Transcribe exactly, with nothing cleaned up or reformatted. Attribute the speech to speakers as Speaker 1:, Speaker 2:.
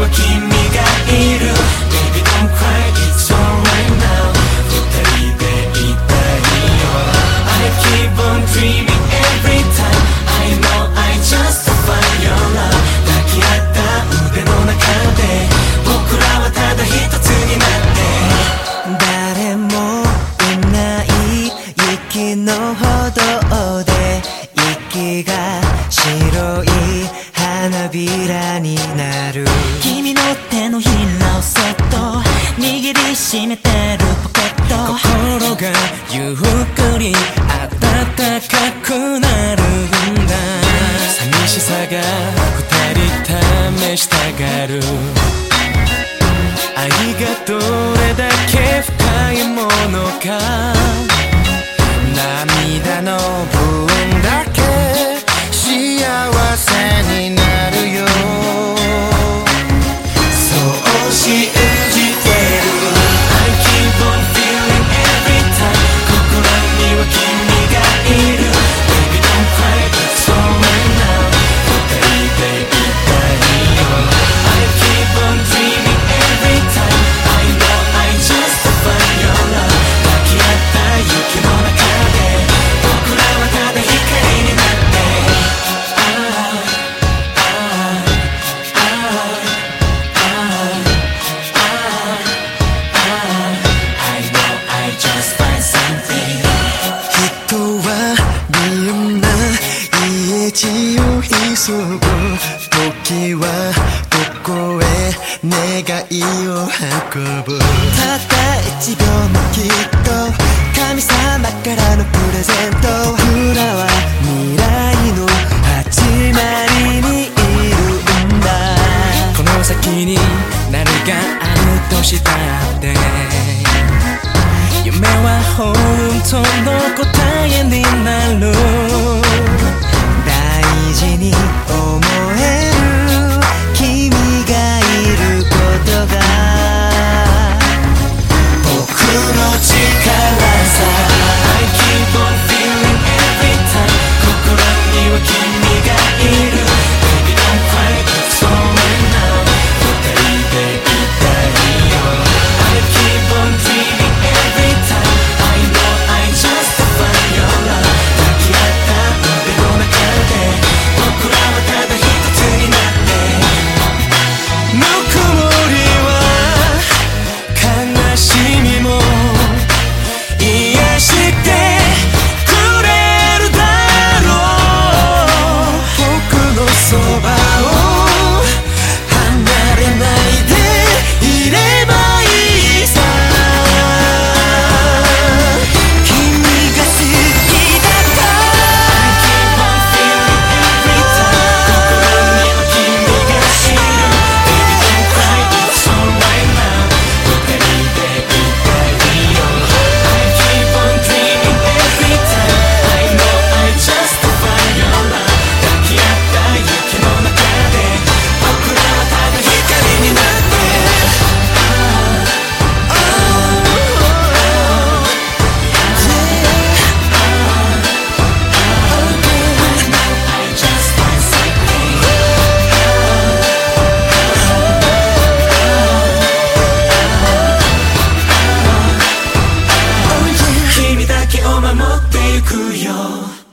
Speaker 1: は君がいる Baby don't cry it's alright now 二人でいたいよ I keep on dreaming every time I know I just find your love 抱き合った腕の中で僕らはただ一つになって誰もいない雪の歩道で息が白い花びらになる
Speaker 2: 君の手のひらをそっと握りしめてるポケット
Speaker 1: 心がゆっくり暖かくなるんだ寂しさが二人試したがる愛がどれだけ深いものか涙の分だけ幸せになるよそう信じてる I keep on feeling every time 心には君がいる Baby don't cry it's alright now 二人でいたいよ I keep on dreaming every time I know I just find your love 抱き合った雪の中で僕らはただ光になって地を急ぐ時はここへ願いを運ぶ
Speaker 2: たった一秒もきっと神様からのプレゼント僕らは未来の始まりにいるんだ
Speaker 1: この先に何があるとしたって夢は本当の答えになる
Speaker 2: 大事に思える君がいることが
Speaker 1: 僕の力さ I keep on feeling every time 心には君がいる Baby don't cry it's alright now 二人でいたいよ I keep on dreaming every time I know I just find your love 抱き合った腕の中で僕らはただ一つになってぬくもりは悲しみも癒してくれるだろう僕のそばを離れないでいればいいさ君が好きだから I keep on feeling every time 心には君がいる Baby don't cry it's alright now 二人でいたいよ I keep on dreaming every time I know I just find your love 抱き合った雪の中で僕らはただ光になって君だけを守ってゆくよ